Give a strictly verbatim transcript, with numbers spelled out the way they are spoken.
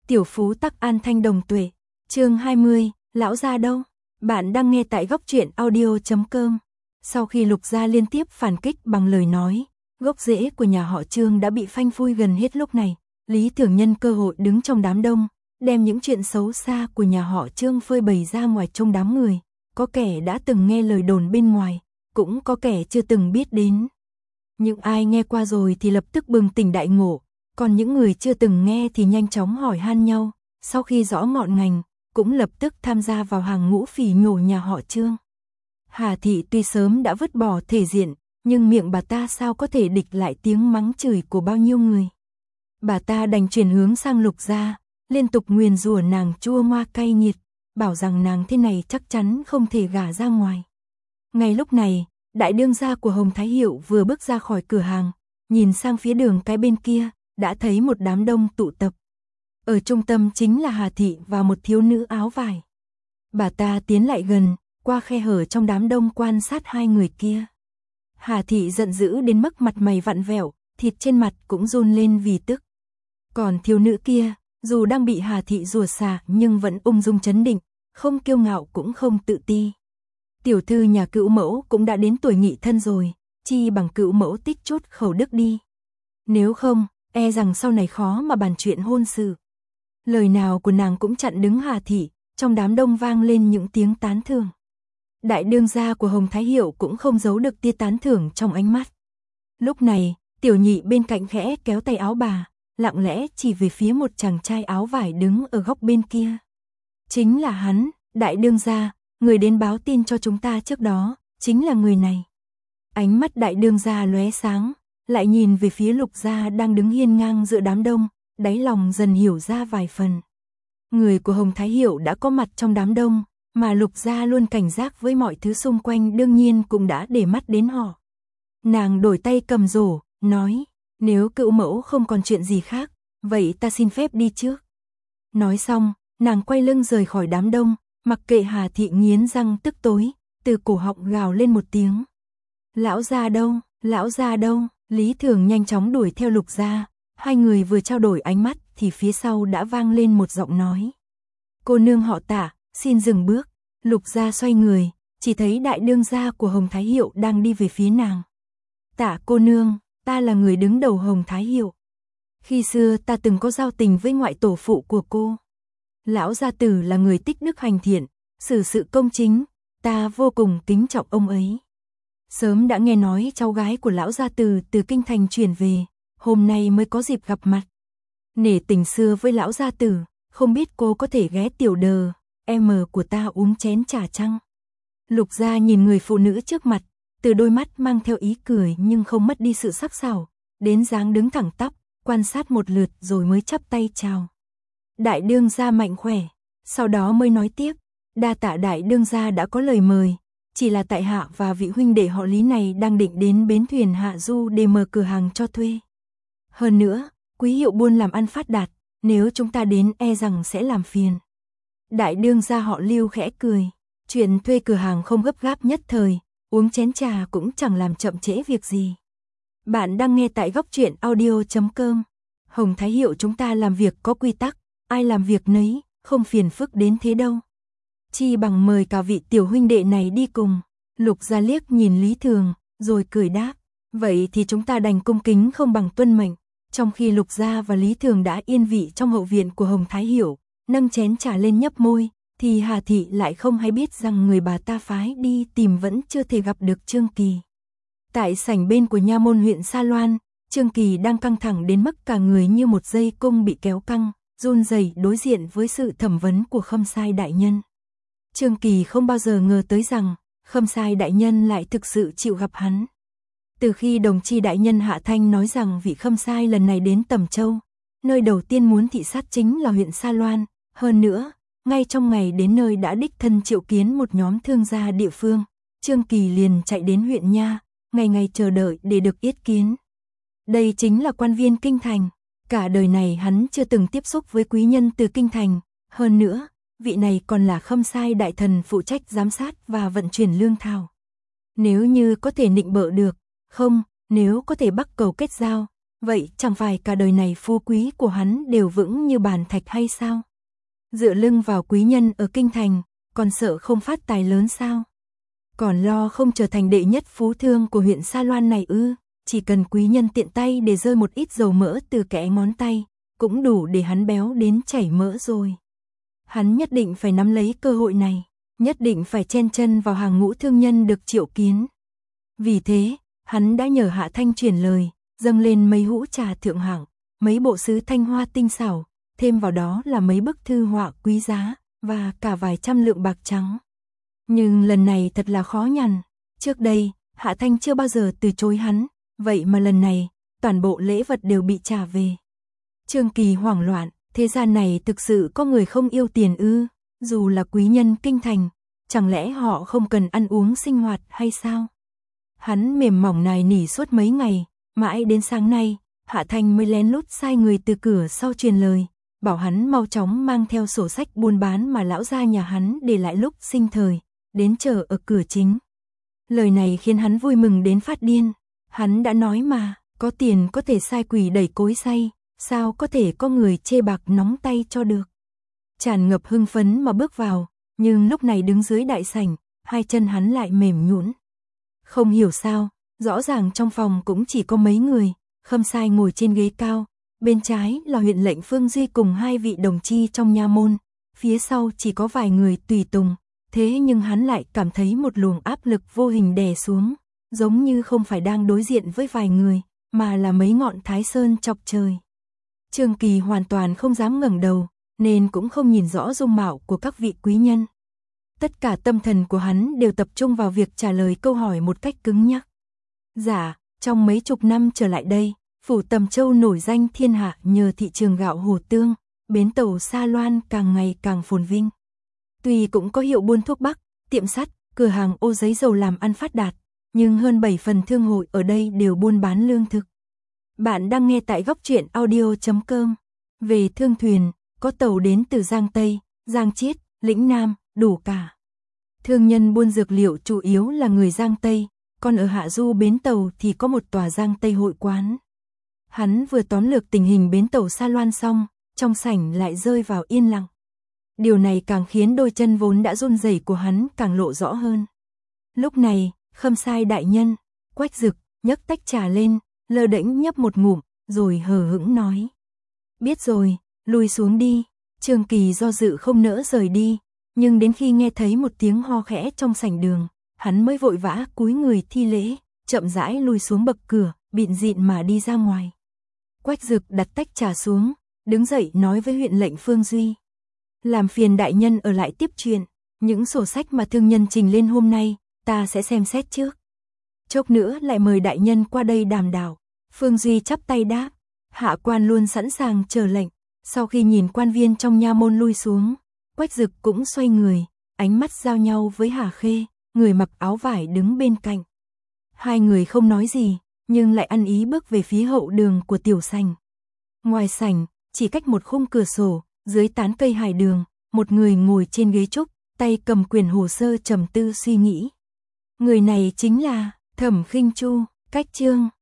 Tiểu phú tắc an thanh đồng tuệ. Chương hai mươi, lão gia đâu? Bạn đang nghe tại góc truyện audio chấm com. Sau khi Lục gia liên tiếp phản kích bằng lời nói, gốc rễ của nhà họ Trương đã bị phanh phui gần hết lúc này. Lý Thường nhân cơ hội đứng trong đám đông, đem những chuyện xấu xa của nhà họ Trương phơi bày ra ngoài trong đám người. Có kẻ đã từng nghe lời đồn bên ngoài, cũng có kẻ chưa từng biết đến. Những ai nghe qua rồi thì lập tức bừng tỉnh đại ngộ, còn những người chưa từng nghe thì nhanh chóng hỏi han nhau, sau khi rõ ngọn ngành, cũng lập tức tham gia vào hàng ngũ phỉ nhổ nhà họ Trương. Hà Thị tuy sớm đã vứt bỏ thể diện, nhưng miệng bà ta sao có thể địch lại tiếng mắng chửi của bao nhiêu người. Bà ta đành chuyển hướng sang Lục gia, liên tục nguyền rủa nàng chua ngoa cay nghiệt, bảo rằng nàng thế này chắc chắn không thể gả ra ngoài. Ngay lúc này, đại đương gia của Hồng Thái Hiệu vừa bước ra khỏi cửa hàng, nhìn sang phía đường cái bên kia, đã thấy một đám đông tụ tập. Ở trung tâm chính là Hà Thị và một thiếu nữ áo vải. Bà ta tiến lại gần, qua khe hở trong đám đông quan sát hai người kia. Hà Thị giận dữ đến mức mặt mày vặn vẹo, thịt trên mặt cũng run lên vì tức. Còn thiếu nữ kia, dù đang bị Hà Thị rủa xả nhưng vẫn ung dung trấn định, không kiêu ngạo cũng không tự ti. Tiểu thư nhà cữu mẫu cũng đã đến tuổi nghị thân rồi, chi bằng cữu mẫu tích chút khẩu đức đi. Nếu không, e rằng sau này khó mà bàn chuyện hôn sự. Lời nào của nàng cũng chặn đứng Hà Thị, trong đám đông vang lên những tiếng tán thưởng. Đại đương gia của Hồng Thái Hiệu cũng không giấu được tia tán thưởng trong ánh mắt. Lúc này, tiểu nhị bên cạnh khẽ kéo tay áo bà, lặng lẽ chỉ về phía một chàng trai áo vải đứng ở góc bên kia. Chính là hắn, đại đương gia, người đến báo tin cho chúng ta trước đó, chính là người này. Ánh mắt đại đương gia lóe sáng, lại nhìn về phía Lục gia đang đứng hiên ngang giữa đám đông, đáy lòng dần hiểu ra vài phần. Người của Hồng Thái Hiệu đã có mặt trong đám đông, mà Lục gia luôn cảnh giác với mọi thứ xung quanh đương nhiên cũng đã để mắt đến họ. Nàng đổi tay cầm rổ, nói, nếu cữu mẫu không còn chuyện gì khác, vậy ta xin phép đi trước. Nói xong, nàng quay lưng rời khỏi đám đông, mặc kệ Hà Thị nghiến răng tức tối, từ cổ họng gào lên một tiếng. Lão gia đâu, lão gia đâu? Lý Thường nhanh chóng đuổi theo Lục gia, hai người vừa trao đổi ánh mắt thì phía sau đã vang lên một giọng nói. Cô nương họ Tạ, xin dừng bước. Lục gia xoay người, chỉ thấy đại đương gia của Hồng Thái Hiệu đang đi về phía nàng. Tạ cô nương, ta là người đứng đầu Hồng Thái Hiệu. Khi xưa ta từng có giao tình với ngoại tổ phụ của cô. Lão gia tử là người tích đức hành thiện, xử sự công chính, ta vô cùng kính trọng ông ấy. Sớm đã nghe nói cháu gái của lão gia tử từ kinh thành chuyển về, hôm nay mới có dịp gặp mặt. Nể tình xưa với lão gia tử, không biết cô có thể ghé tiểu đờ, em của ta uống chén trà chăng? Lục gia nhìn người phụ nữ trước mặt, từ đôi mắt mang theo ý cười nhưng không mất đi sự sắc sảo, đến dáng đứng thẳng tắp, quan sát một lượt rồi mới chắp tay chào. Đại đương gia mạnh khỏe, sau đó mới nói tiếp, đa tạ đại đương gia đã có lời mời, chỉ là tại hạ và vị huynh đệ họ Lý này đang định đến bến thuyền hạ du để mở cửa hàng cho thuê. Hơn nữa, quý hiệu buôn làm ăn phát đạt, nếu chúng ta đến e rằng sẽ làm phiền. Đại đương gia họ Lưu khẽ cười, chuyện thuê cửa hàng không gấp gáp nhất thời, uống chén trà cũng chẳng làm chậm trễ việc gì. Bạn đang nghe tại góc truyện audio chấm com. Hồng Thái Hiệu chúng ta làm việc có quy tắc, ai làm việc nấy, không phiền phức đến thế đâu. Chi bằng mời cả vị tiểu huynh đệ này đi cùng. Lục gia liếc nhìn Lý Thường, rồi cười đáp, vậy thì chúng ta đành cung kính không bằng tuân mệnh. Trong khi Lục gia và Lý Thường đã yên vị trong hậu viện của Hồng Thái Hiệu, nâng chén trà lên nhấp môi, thì Hà Thị lại không hay biết rằng người bà ta phái đi tìm vẫn chưa thể gặp được Trương Kỳ. Tại sảnh bên của nha môn huyện Sa Loan, Trương Kỳ đang căng thẳng đến mức cả người như một dây cung bị kéo căng, run rẩy đối diện với sự thẩm vấn của Khâm Sai đại nhân. Trương Kỳ không bao giờ ngờ tới rằng Khâm Sai đại nhân lại thực sự chịu gặp hắn. Từ khi đồng chi đại nhân Hạ Thanh nói rằng vị Khâm Sai lần này đến Tầm Châu, nơi đầu tiên muốn thị sát chính là huyện Sa Loan, hơn nữa, ngay trong ngày đến nơi đã đích thân triệu kiến một nhóm thương gia địa phương, Trương Kỳ liền chạy đến huyện nha, ngày ngày chờ đợi để được yết kiến. Đây chính là quan viên kinh thành, cả đời này hắn chưa từng tiếp xúc với quý nhân từ kinh thành, hơn nữa, vị này còn là Khâm Sai đại thần phụ trách giám sát và vận chuyển lương thảo. Nếu như có thể nịnh bợ được, không, nếu có thể bắt cầu kết giao, vậy chẳng phải cả đời này phú quý của hắn đều vững như bàn thạch hay sao? Dựa lưng vào quý nhân ở kinh thành, còn sợ không phát tài lớn sao? Còn lo không trở thành đệ nhất phú thương của huyện Sa Loan này ư? Chỉ cần quý nhân tiện tay để rơi một ít dầu mỡ từ kẽ ngón tay, cũng đủ để hắn béo đến chảy mỡ rồi. Hắn nhất định phải nắm lấy cơ hội này, nhất định phải chen chân vào hàng ngũ thương nhân được triệu kiến. Vì thế, hắn đã nhờ Hạ Thanh chuyển lời, dâng lên mấy hũ trà thượng hạng, mấy bộ sứ thanh hoa tinh xảo, thêm vào đó là mấy bức thư họa quý giá, và cả vài trăm lượng bạc trắng. Nhưng lần này thật là khó nhằn, trước đây, Hạ Thanh chưa bao giờ từ chối hắn, vậy mà lần này, toàn bộ lễ vật đều bị trả về. Trương Kỳ hoảng loạn, thế gian này thực sự có người không yêu tiền ư? Dù là quý nhân kinh thành, chẳng lẽ họ không cần ăn uống sinh hoạt hay sao? Hắn mềm mỏng nài nỉ suốt mấy ngày, mãi đến sáng nay, Hạ Thanh mới lén lút sai người từ cửa sau truyền lời, bảo hắn mau chóng mang theo sổ sách buôn bán mà lão gia nhà hắn để lại lúc sinh thời, đến chờ ở cửa chính. Lời này khiến hắn vui mừng đến phát điên, hắn đã nói mà, có tiền có thể sai quỷ đẩy cối xay, sao có thể có người chê bạc nóng tay cho được. Tràn ngập hưng phấn mà bước vào, nhưng lúc này đứng dưới đại sảnh, hai chân hắn lại mềm nhũn. Không hiểu sao, rõ ràng trong phòng cũng chỉ có mấy người, Khâm Sai ngồi trên ghế cao, bên trái là huyện lệnh Phương Duy cùng hai vị đồng chi trong nha môn, phía sau chỉ có vài người tùy tùng, thế nhưng hắn lại cảm thấy một luồng áp lực vô hình đè xuống, giống như không phải đang đối diện với vài người, mà là mấy ngọn Thái Sơn chọc trời. Trương Kỳ hoàn toàn không dám ngẩng đầu, nên cũng không nhìn rõ dung mạo của các vị quý nhân. Tất cả tâm thần của hắn đều tập trung vào việc trả lời câu hỏi một cách cứng nhắc. Dạ, trong mấy chục năm trở lại đây, phủ Tầm Châu nổi danh thiên hạ nhờ thị trường gạo Hồ Tương, bến tàu Sa Loan càng ngày càng phồn vinh. Tuy cũng có hiệu buôn thuốc bắc, tiệm sắt, cửa hàng ô giấy dầu làm ăn phát đạt, nhưng hơn bảy phần thương hội ở đây đều buôn bán lương thực. Bạn đang nghe tại góc truyện audio chấm com. Về thương thuyền, có tàu đến từ Giang Tây, Giang Chiết, Lĩnh Nam, đủ cả. Thương nhân buôn dược liệu chủ yếu là người Giang Tây, còn ở hạ du bến tàu thì có một tòa Giang Tây hội quán. Hắn vừa tóm lược tình hình bến tàu Sa Loan xong, trong sảnh lại rơi vào yên lặng. Điều này càng khiến đôi chân vốn đã run rẩy của hắn càng lộ rõ hơn. Lúc này, Khâm Sai đại nhân, Quách Dực, nhấc tách trà lên, lơ đễnh nhấp một ngụm, rồi hờ hững nói. Biết rồi, lui xuống đi. Trương Kỳ do dự không nỡ rời đi, nhưng đến khi nghe thấy một tiếng ho khẽ trong sảnh đường, hắn mới vội vã cúi người thi lễ, chậm rãi lui xuống bậc cửa, bịn dịn mà đi ra ngoài. Quách Dực đặt tách trà xuống, đứng dậy nói với huyện lệnh Phương Duy. Làm phiền đại nhân ở lại tiếp chuyện, những sổ sách mà thương nhân trình lên hôm nay, ta sẽ xem xét trước. Chốc nữa lại mời đại nhân qua đây đàm đạo. Phương Duy chắp tay đáp, hạ quan luôn sẵn sàng chờ lệnh. Sau khi nhìn quan viên trong nha môn lui xuống, Quách Dực cũng xoay người, ánh mắt giao nhau với Hà Khê, người mặc áo vải đứng bên cạnh. Hai người không nói gì, nhưng lại ăn ý bước về phía hậu đường của tiểu sảnh. Ngoài sảnh, chỉ cách một khung cửa sổ, dưới tán cây hải đường, một người ngồi trên ghế trúc, tay cầm quyển hồ sơ trầm tư suy nghĩ. Người này chính là Thẩm Khinh Chu. Cách chương